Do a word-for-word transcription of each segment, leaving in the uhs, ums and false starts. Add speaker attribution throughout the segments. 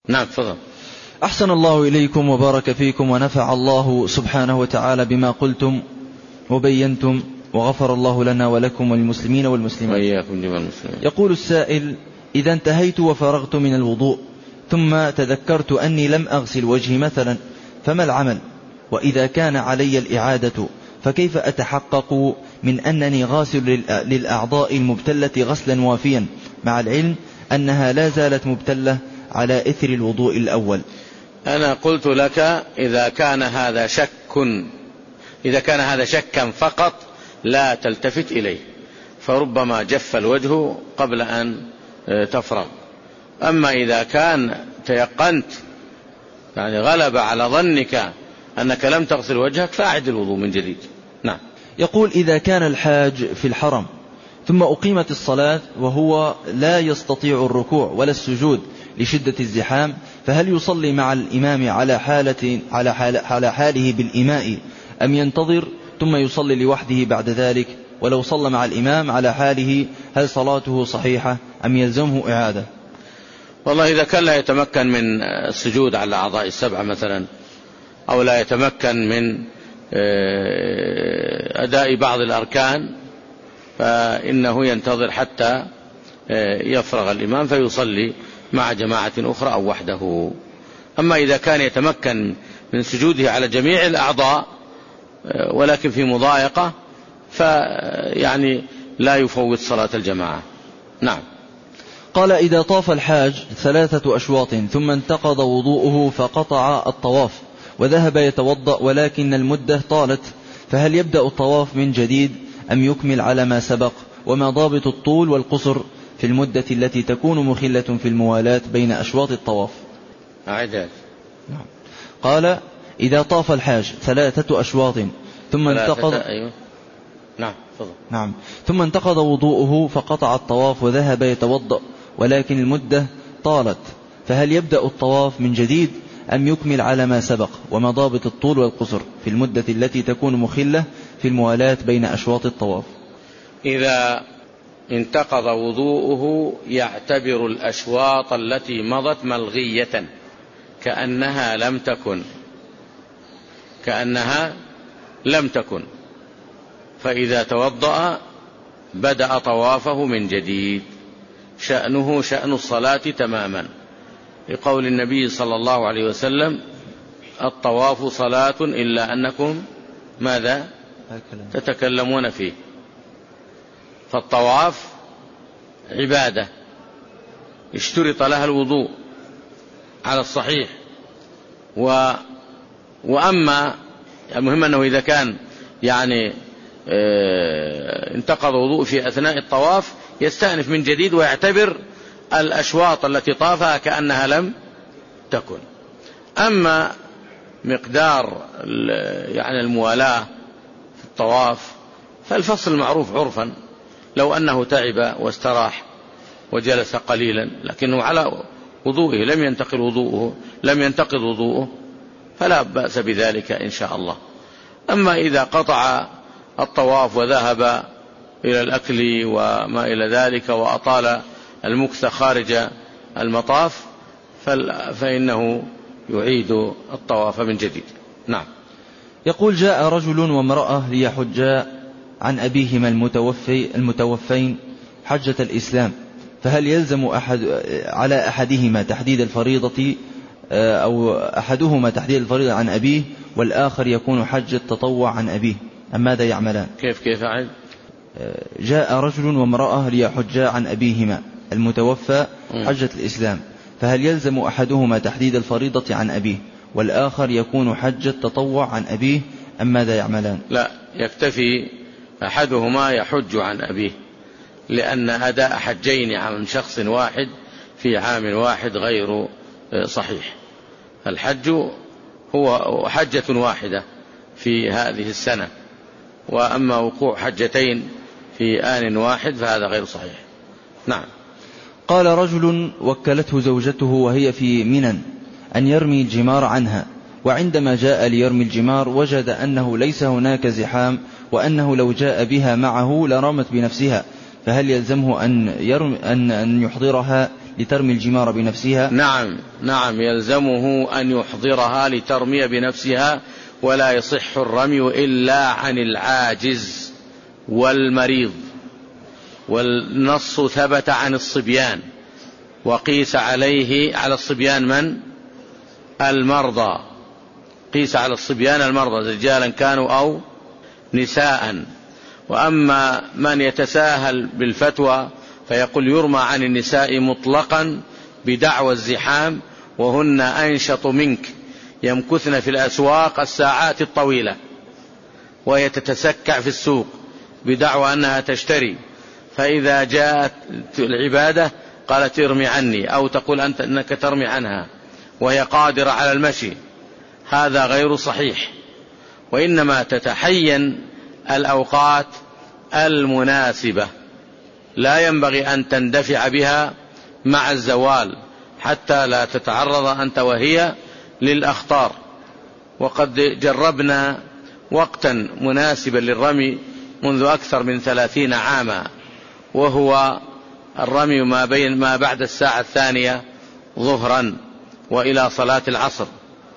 Speaker 1: نعم تفضل.
Speaker 2: أحسن الله إليكم وبارك فيكم ونفع الله سبحانه وتعالى بما قلتم وبينتم، وغفر الله لنا ولكم والمسلمين والمسلمات.
Speaker 1: وإياكم جميع المسلمين.
Speaker 2: يقول السائل: إذا انتهيت وفرغت من الوضوء ثم تذكرت أني لم أغسل وجهي مثلا، فما العمل؟ وإذا كان علي الإعادة فكيف أتحقق من أنني غاسل للأعضاء المبتلة غسلا وافيا، مع العلم أنها لا زالت مبتلة على إثر الوضوء الأول؟
Speaker 1: أنا قلت لك إذا كان هذا شك إذا كان هذا شكا فقط لا تلتفت إليه، فربما جف الوجه قبل أن تفرغ. أما إذا كان تيقنت يعني غلب على ظنك أنك لم تغسل وجهك فأعد الوضوء من جديد. نعم.
Speaker 2: يقول: إذا كان الحاج في الحرم ثم أقيمت الصلاة وهو لا يستطيع الركوع ولا السجود لشدة الزحام، فهل يصلي مع الإمام على حالة على, حال على حاله بالإماء، أم ينتظر ثم يصلي لوحده بعد ذلك؟ ولو صلى مع الإمام على حاله هل صلاته صحيحة أم يلزمه إعادة؟
Speaker 1: والله إذا كان لا يتمكن من السجود على أعضاء السبعة مثلا، أو لا يتمكن من أداء بعض الأركان، فإنه ينتظر حتى يفرغ الإمام فيصلي مع جماعة أخرى أو وحده. أما إذا كان يتمكن من سجوده على جميع الأعضاء ولكن في مضايقة فيعني لا يفوت صلاة الجماعة. نعم.
Speaker 2: قال: إذا طاف الحاج ثلاثة أشواط ثم انتقض وضوءه فقطع الطواف وذهب يتوضأ ولكن المدة طالت، فهل يبدأ الطواف من جديد أم يكمل على ما سبق؟ وما ضابط الطول والقصر في المدة التي تكون مخلة في الموالاة بين أشواط الطواف؟
Speaker 1: أعداد.
Speaker 2: نعم. قال: إذا طاف الحاج ثلاثة أشواط ثم انتقض
Speaker 1: أيوه. نعم. فضل.
Speaker 2: نعم ثم انتقض وضوءه فقطع الطواف وذهب يتوضأ ولكن المدة طالت، فهل يبدأ الطواف من جديد أم يكمل على ما سبق؟ وما ضابط الطول والقصر في المدة التي تكون مخلة في الموالاة بين أشواط الطواف؟
Speaker 1: إذا انتقض وضوءه يعتبر الأشواط التي مضت ملغية كأنها لم تكن كأنها لم تكن فإذا توضأ بدأ طوافه من جديد، شأنه شأن الصلاة تماما، لقول النبي صلى الله عليه وسلم: الطواف صلاة إلا أنكم ماذا تتكلمون فيه. فالطواف عبادة اشترط لها الوضوء على الصحيح، و وأما المهم أنه إذا كان يعني اه انتقض وضوء في أثناء الطواف يستأنف من جديد ويعتبر الأشواط التي طافها كأنها لم تكن. أما مقدار يعني الموالاة في الطواف فالفصل معروف عرفا، لو أنه تعب واستراح وجلس قليلا لكنه على وضوءه لم ينتقل وضوءه لم ينتقض وضوءه فلا بأس بذلك إن شاء الله. أما إذا قطع الطواف وذهب إلى الأكل وما إلى ذلك وأطال المكث خارج المطاف فإنه يعيد الطواف من جديد. نعم.
Speaker 2: يقول: جاء رجل وامرأة ليحجا عن أبيهما المتوفي المتوفين حجة الإسلام، فهل يلزم أحد على أحدهما تحديد الفريضة أو أحدهما تحديد الفريضة عن أبيه والآخر يكون حج التطوع عن أبيه، أم ماذا يعملان؟
Speaker 1: كيف كيف عاد؟
Speaker 2: جاء رجل وامرأة ليحجا عن أبيهما المتوفى حجة الإسلام، فهل يلزم أحدهما تحديد الفريضة عن أبيه والآخر يكون حج التطوع عن أبيه، أم ماذا يعملان؟
Speaker 1: لا، يكتفي أحدهما يحج عن أبيه، لأن أداء حجين عن شخص واحد في عام واحد غير صحيح. الحج هو حجة واحدة في هذه السنة، وأما وقوع حجتين في آن واحد فهذا غير صحيح. نعم.
Speaker 2: قال: رجل وكلته زوجته وهي في منى أن يرمي الجمار عنها، وعندما جاء ليرمي الجمار وجد أنه ليس هناك زحام وأنه لو جاء بها معه لرمت بنفسها، فهل يلزمه أن, يرم أن, أن يحضرها لترمي الجمار بنفسها؟
Speaker 1: نعم نعم يلزمه أن يحضرها لترمي بنفسها، ولا يصح الرمي إلا عن العاجز والمريض. والنص ثبت عن الصبيان، وقيس عليه على الصبيان من؟ المرضى، قيس على الصبيان المرضى رجالا كانوا أو نساء. وأما من يتساهل بالفتوى فيقول يرمى عن النساء مطلقا بدعوى الزحام، وهن أنشط منك يمكثن في الأسواق الساعات الطويلة، وهي تتسكع في السوق بدعوى أنها تشتري، فإذا جاءت العبادة قالت ارمي عني، أو تقول أنت أنك ترمي عنها وهي قادرة على المشي. هذا غير صحيح، وإنما تتحين الأوقات المناسبة، لا ينبغي أن تندفع بها مع الزوال حتى لا تتعرض أنت وهي للأخطار. وقد جربنا وقتا مناسبا للرمي منذ أكثر من ثلاثين عاما، وهو الرمي ما بين ما بعد الساعة الثانية ظهرا وإلى صلاة العصر.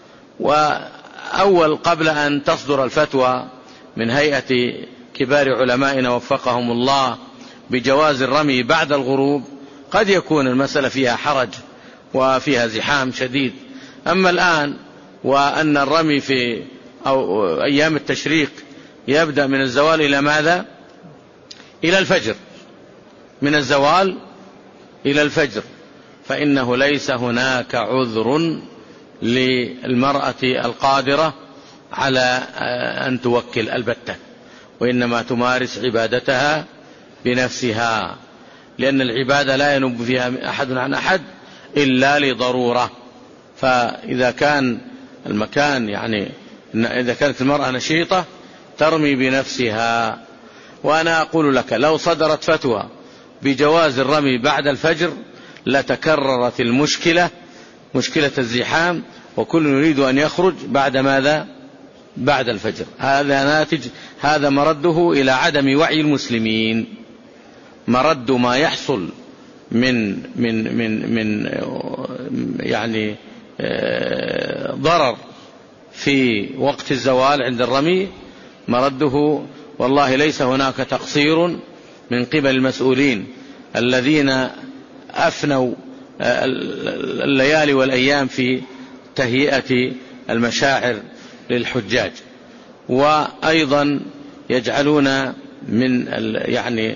Speaker 1: وأول قبل أن تصدر الفتوى من هيئة كبار علمائنا وفقهم الله بجواز الرمي بعد الغروب، قد يكون المسألة فيها حرج وفيها زحام شديد. أما الآن وأن الرمي في أو أيام التشريق يبدأ من الزوال إلى ماذا؟ إلى الفجر، من الزوال إلى الفجر، فإنه ليس هناك عذر للمرأة القادرة على أن توكل البتة، وإنما تمارس عبادتها بنفسها، لأن العبادة لا ينوب فيها أحد عن أحد إلا لضرورة. فإذا كان المكان يعني إذا كانت المرأة نشيطة ترمي بنفسها. وأنا أقول لك لو صدرت فتوى بجواز الرمي بعد الفجر لتكررت المشكلة، مشكلة الزحام، وكل يريد أن يخرج بعد ماذا؟ بعد الفجر. هذا ناتج، هذا مرده إلى عدم وعي المسلمين، مرد ما يحصل من من من من يعني ضرر في وقت الزوال عند الرمي، مرده والله ليس هناك تقصير من قبل المسؤولين الذين أفنوا الليالي والأيام في تهيئة المشاعر للحجاج، وأيضا يجعلون من يعني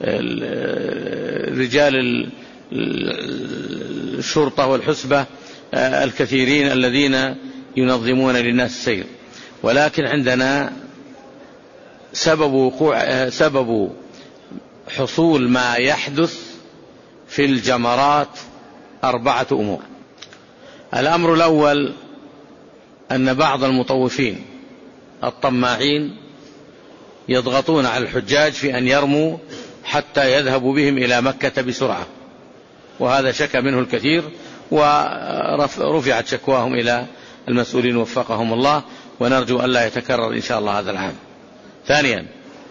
Speaker 1: رجال الشرطة والحسبة الكثيرين الذين ينظمون للناس السير. ولكن عندنا سبب وقوع سبب حصول ما يحدث في الجمرات أربعة أمور. الأمر الأول أن بعض المطوفين الطماعين يضغطون على الحجاج في أن يرموا حتى يذهبوا بهم إلى مكة بسرعة، وهذا شكى منه الكثير، ورفعت شكواهم إلى المسؤولين وفقهم الله، ونرجو أن لا يتكرر إن شاء الله هذا العام. ثانيا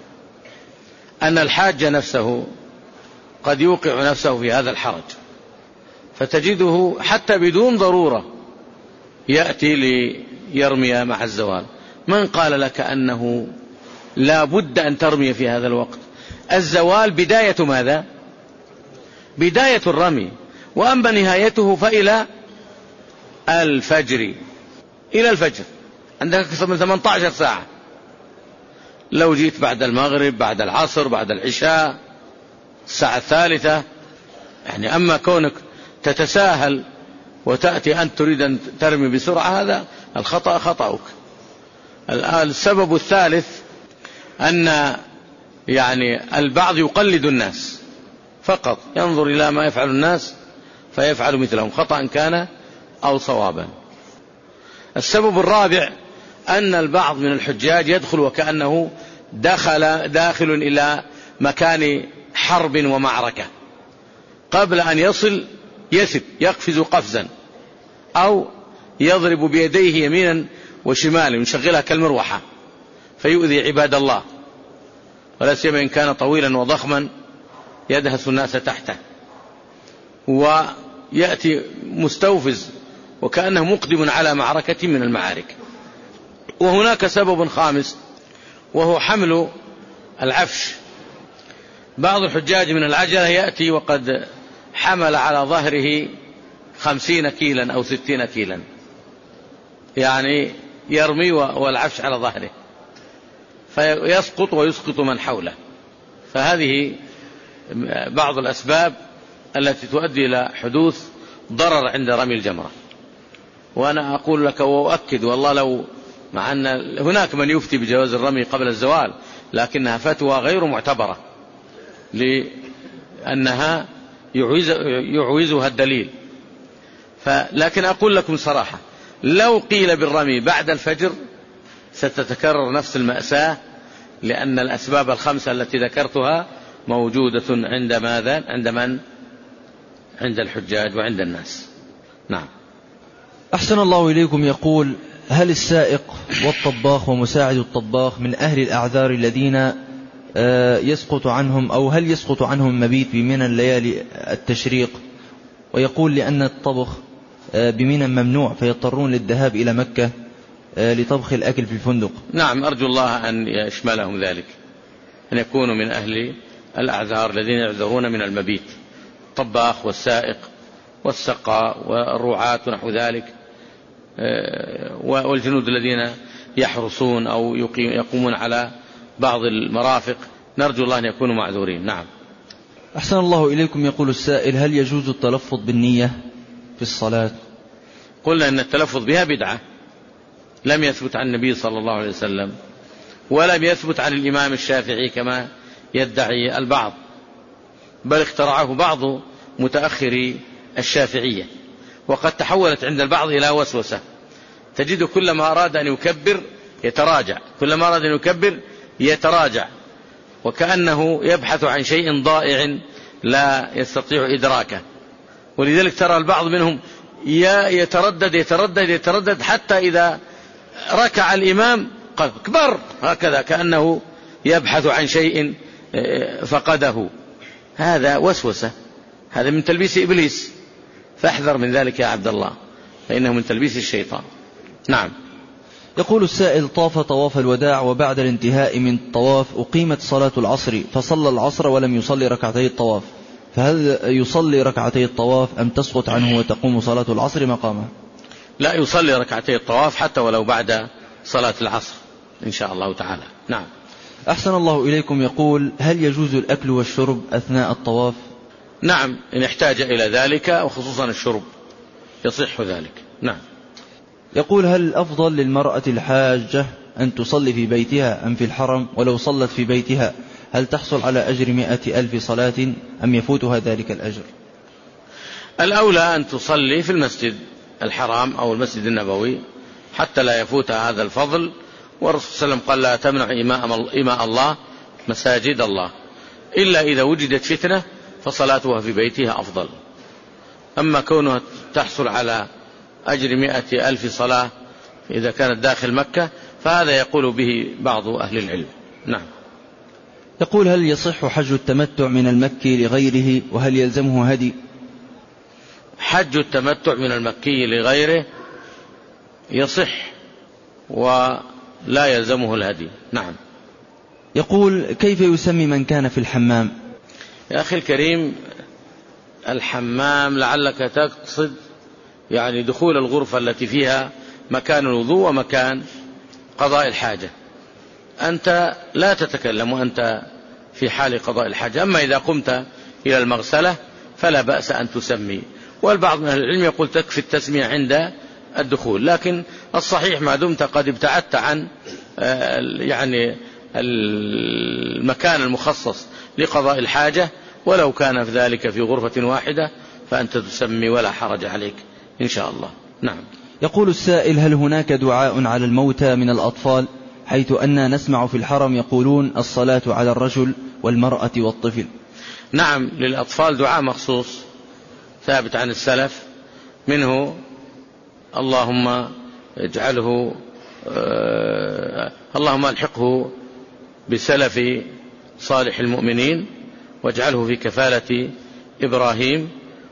Speaker 1: أن الحاج نفسه قد يوقع نفسه في هذا الحرج، فتجده حتى بدون ضرورة يأتي ليرمي مع الزوال. من قال لك أنه لا بد أن ترمي في هذا الوقت؟ الزوال بداية ماذا؟ بداية الرمي، وأما نهايته فإلى الفجر، إلى الفجر عندك أكثر من ثمانية عشر ساعة. لو جيت بعد المغرب، بعد العصر، بعد العشاء، الساعة الثالثة يعني. أما كونك تتساهل وتأتي أنت تريد أن ترمي بسرعة، هذا الخطأ خطأك. السبب الثالث أن يعني البعض يقلد الناس فقط، ينظر إلى ما يفعل الناس فيفعل مثلهم، خطأ كان أو صوابا. السبب الرابع أن البعض من الحجاج يدخل وكأنه دخل داخل إلى مكان حرب ومعركة، قبل أن يصل يثب يقفز قفزا، أو يضرب بيديه يمينا وشمالا يشغلها كالمروحة فيؤذي عباد الله، ولا سيما إن كان طويلا وضخما يدهس الناس تحته. و يأتي مستوفز وكأنه مقدم على معركة من المعارك. وهناك سبب خامس وهو حمل العفش. بعض الحجاج من العجلة يأتي وقد حمل على ظهره خمسين كيلا أو ستين كيلا، يعني يرمي والعفش على ظهره فيسقط ويسقط من حوله. فهذه بعض الأسباب التي تؤدي إلى حدوث ضرر عند رمي الجمرة. وأنا أقول لك وأؤكد والله لو مع أن هناك من يفتي بجواز الرمي قبل الزوال، لكنها فتوى غير معتبرة لأنها يعوز يعوزها الدليل. لكن أقول لكم صراحة لو قيل بالرمي بعد الفجر ستتكرر نفس المأساة، لأن الأسباب الخمسة التي ذكرتها موجودة عند ماذا؟ عند من؟ عند الحجاج وعند الناس. نعم.
Speaker 2: أحسن الله إليكم. يقول: هل السائق والطباخ ومساعد الطباخ من أهل الأعذار الذين يسقط عنهم أو هل يسقط عنهم مبيت بمنى الليالي التشريق؟ ويقول لأن الطبخ بمنى ممنوع فيضطرون للذهاب إلى مكة لطبخ الأكل في الفندق.
Speaker 1: نعم، أرجو الله أن يشملهم ذلك، أن يكونوا من أهل الأعذار الذين يعذرون من المبيت، الطباخ والسائق والسقاء والرعاة ونحو ذلك، والجنود الذين يحرسون أو يقومون على بعض المرافق، نرجو الله أن يكونوا معذورين. نعم.
Speaker 2: أحسن الله إليكم. يقول السائل: هل يجوز التلفظ بالنية في الصلاة؟
Speaker 1: قلنا أن التلفظ بها بدعة، لم يثبت عن النبي صلى الله عليه وسلم ولم يثبت عن الإمام الشافعي كما يدعي البعض، بل اخترعه بعض متأخري الشافعية، وقد تحولت عند البعض إلى وسوسة. تجد كلما أراد أن يكبر يتراجع، كلما أراد أن يكبر يتراجع، وكأنه يبحث عن شيء ضائع لا يستطيع إدراكه. ولذلك ترى البعض منهم يتردد يتردد يتردد حتى إذا ركع الإمام قال كبر، هكذا كأنه يبحث عن شيء فقده. هذا وسوسة، هذا من تلبيس إبليس، فاحذر من ذلك يا عبد الله، فإنه من تلبيس الشيطان. نعم.
Speaker 2: يقول السائل: طاف طواف الوداع وبعد الانتهاء من الطواف أقيمت صلاة العصر فصلى العصر ولم يصلي ركعتي الطواف، فهل يصلي ركعتي الطواف أم تسقط عنه وتقوم صلاة العصر مقامه؟
Speaker 1: لا، يصلي ركعتي الطواف حتى ولو بعد صلاة العصر إن شاء الله تعالى. نعم.
Speaker 2: أحسن الله إليكم. يقول: هل يجوز الأكل والشرب أثناء الطواف؟
Speaker 1: نعم، إن احتاج إلى ذلك، وخصوصا الشرب يصح ذلك. نعم.
Speaker 2: يقول: هل الأفضل للمرأة الحاجة أن تصلي في بيتها أم في الحرم؟ ولو صلت في بيتها هل تحصل على أجر مئة ألف صلاة أم يفوتها ذلك الأجر؟
Speaker 1: الأولى أن تصلي في المسجد الحرام أو المسجد النبوي حتى لا يفوتها هذا الفضل. والرسول صلى الله عليه وسلم قال: لا تمنع إماء الله مساجد الله، إلا إذا وجدت فتنة فصلاتها في بيتها أفضل. أما كونها تحصل على أجر مئة ألف صلاة إذا كانت داخل مكة فهذا يقول به بعض أهل العلم. نعم.
Speaker 2: يقول: هل يصح حج التمتع من المكي لغيره وهل يلزمه هدي؟
Speaker 1: حج التمتع من المكي لغيره يصح ولا يلزمه الهدي. نعم.
Speaker 2: يقول: كيف يسمي من كان في الحمام؟
Speaker 1: يا أخي الكريم، الحمام لعلك تقصد يعني دخول الغرفة التي فيها مكان الوضوء ومكان قضاء الحاجة. أنت لا تتكلم وأنت في حال قضاء الحاجة. أما إذا قمت إلى المغسلة فلا بأس أن تسمي، والبعض من أهل العلم يقول تكفي التسمية عند الدخول. لكن الصحيح ما دمت قد ابتعدت عن يعني المكان المخصص لقضاء الحاجة ولو كان في ذلك في غرفة واحدة فأنت تسمي ولا حرج عليك إن شاء الله. نعم.
Speaker 2: يقول السائل: هل هناك دعاء على الموتى من الأطفال، حيث أننا نسمع في الحرم يقولون الصلاة على الرجل والمرأة والطفل؟
Speaker 1: نعم، للأطفال دعاء مخصوص ثابت عن السلف، منه اللهم اجعله آه اللهم الحقه بسلف صالح المؤمنين واجعله في كفالة إبراهيم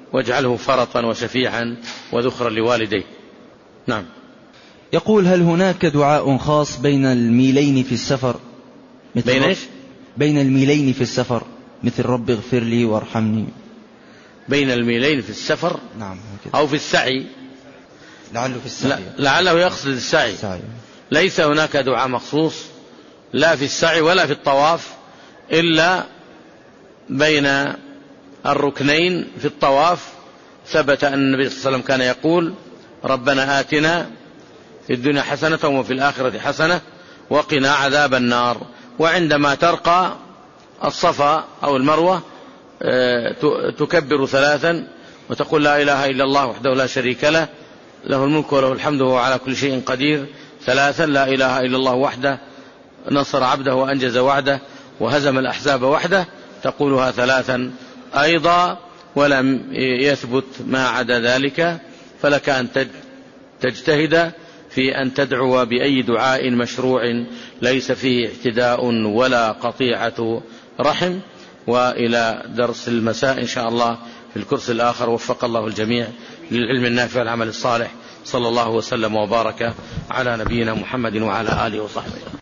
Speaker 1: واجعله فرطا وشفيعا وذخرا لوالديه. نعم.
Speaker 2: يقول: هل هناك دعاء خاص بين الميلين في السفر؟ مثل
Speaker 1: بين إيش؟
Speaker 2: بين الميلين في السفر، مثل رب اغفر لي وارحمني.
Speaker 1: بين الميلين في السفر؟
Speaker 2: نعم.
Speaker 1: أو في السعي؟
Speaker 2: لعله في السعي.
Speaker 1: لعله يقصد السعي.
Speaker 2: السعي.
Speaker 1: ليس هناك دعاء مخصوص لا في السعي ولا في الطواف، إلا بين الركنين في الطواف. ثبت أن النبي صلى الله عليه وسلم كان يقول: ربنا آتنا في الدنيا حسنة وفي الآخرة حسنة وقنا عذاب النار. وعندما ترقى الصفا أو المروة تكبر ثلاثا وتقول: لا إله إلا الله وحده لا شريك له، له الملك وله الحمد وهو على كل شيء قدير. ثلاثا: لا إله إلا الله وحده نصر عبده وأنجز وعده وهزم الأحزاب وحده. تقولها ثلاثا أيضا، ولم يثبت ما عدا ذلك. فلك أن تجتهد في أن تدعو بأي دعاء مشروع ليس فيه اعتداء ولا قطيعة رحم. وإلى درس المساء إن شاء الله في الكرسي الآخر. وفق الله الجميع للعلم النافع والعمل الصالح. صلى الله وسلم وبارك على نبينا محمد وعلى آله وصحبه.